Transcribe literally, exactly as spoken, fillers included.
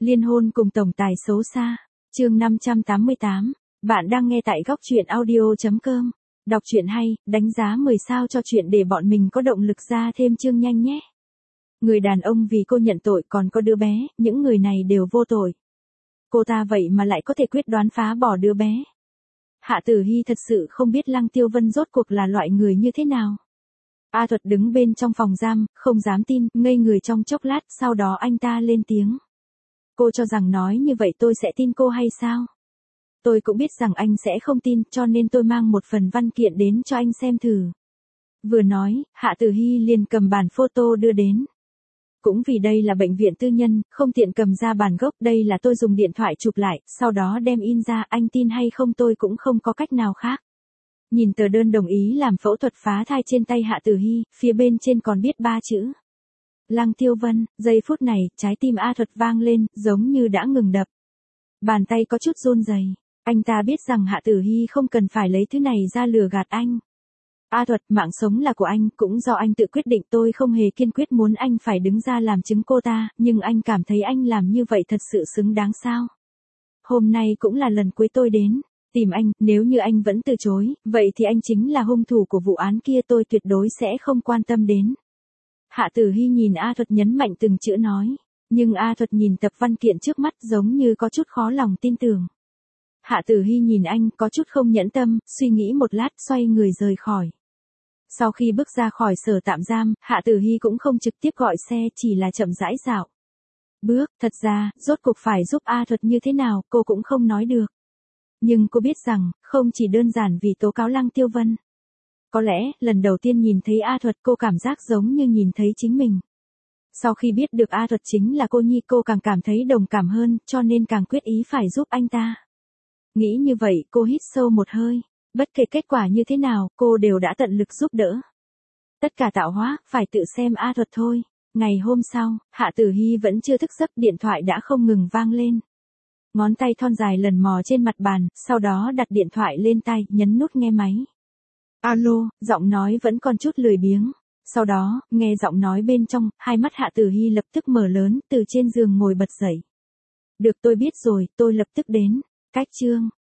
Liên hôn cùng tổng tài xấu xa. Chương năm trăm tám mươi tám. Bạn đang nghe tại góc truyện audio chấm com. Đọc truyện hay, đánh giá mười sao cho chuyện để bọn mình có động lực ra thêm chương nhanh nhé. Người đàn ông vì cô nhận tội còn có đứa bé, những người này đều vô tội. Cô ta vậy mà lại có thể quyết đoán phá bỏ đứa bé. Hạ Tử Hy thật sự không biết Lăng Tiêu Vân rốt cuộc là loại người như thế nào. A Thuật đứng bên trong phòng giam, không dám tin, ngây người trong chốc lát, sau đó anh ta lên tiếng. Cô cho rằng nói như vậy tôi sẽ tin cô hay sao? Tôi cũng biết rằng anh sẽ không tin, cho nên tôi mang một phần văn kiện đến cho anh xem thử. Vừa nói, Hạ Tử Hy liền cầm bản photo đưa đến. Cũng vì đây là bệnh viện tư nhân, không tiện cầm ra bản gốc, đây là tôi dùng điện thoại chụp lại, sau đó đem in ra, anh tin hay không tôi cũng không có cách nào khác. Nhìn tờ đơn đồng ý làm phẫu thuật phá thai trên tay Hạ Tử Hy, phía bên trên còn viết ba chữ. Lăng Tiêu Vân. Giây phút này, trái tim A Thuật vang lên, giống như đã ngừng đập. Bàn tay có chút run rẩy. Anh ta biết rằng Hạ Tử Hy không cần phải lấy thứ này ra lừa gạt anh. A Thuật, mạng sống là của anh, cũng do anh tự quyết định, tôi không hề kiên quyết muốn anh phải đứng ra làm chứng cô ta, nhưng anh cảm thấy anh làm như vậy thật sự xứng đáng sao? Hôm nay cũng là lần cuối tôi đến tìm anh, nếu như anh vẫn từ chối, vậy thì anh chính là hung thủ của vụ án kia, tôi tuyệt đối sẽ không quan tâm đến. Hạ Tử Hy nhìn A Thuật nhấn mạnh từng chữ nói, nhưng A Thuật nhìn tập văn kiện trước mắt giống như có chút khó lòng tin tưởng. Hạ Tử Hy nhìn anh có chút không nhẫn tâm, suy nghĩ một lát xoay người rời khỏi. Sau khi bước ra khỏi sở tạm giam, Hạ Tử Hy cũng không trực tiếp gọi xe, chỉ là chậm rãi dạo bước, thật ra, rốt cuộc phải giúp A Thuật như thế nào, cô cũng không nói được. Nhưng cô biết rằng, không chỉ đơn giản vì tố cáo Lăng Tiêu Vân. Có lẽ, lần đầu tiên nhìn thấy A Thuật cô cảm giác giống như nhìn thấy chính mình. Sau khi biết được A Thuật chính là cô nhi, cô càng cảm thấy đồng cảm hơn, cho nên càng quyết ý phải giúp anh ta. Nghĩ như vậy, cô hít sâu một hơi. Bất kể kết quả như thế nào, cô đều đã tận lực giúp đỡ. Tất cả tạo hóa, phải tự xem A Thuật thôi. Ngày hôm sau, Hạ Tử Hy vẫn chưa thức giấc, điện thoại đã không ngừng vang lên. Ngón tay thon dài lần mò trên mặt bàn, sau đó đặt điện thoại lên tai, nhấn nút nghe máy. Alo, giọng nói vẫn còn chút lười biếng. Sau đó, nghe giọng nói bên trong, hai mắt Hạ Tử Hy lập tức mở lớn, từ trên giường ngồi bật dậy. Được, tôi biết rồi, tôi lập tức đến. Cách chương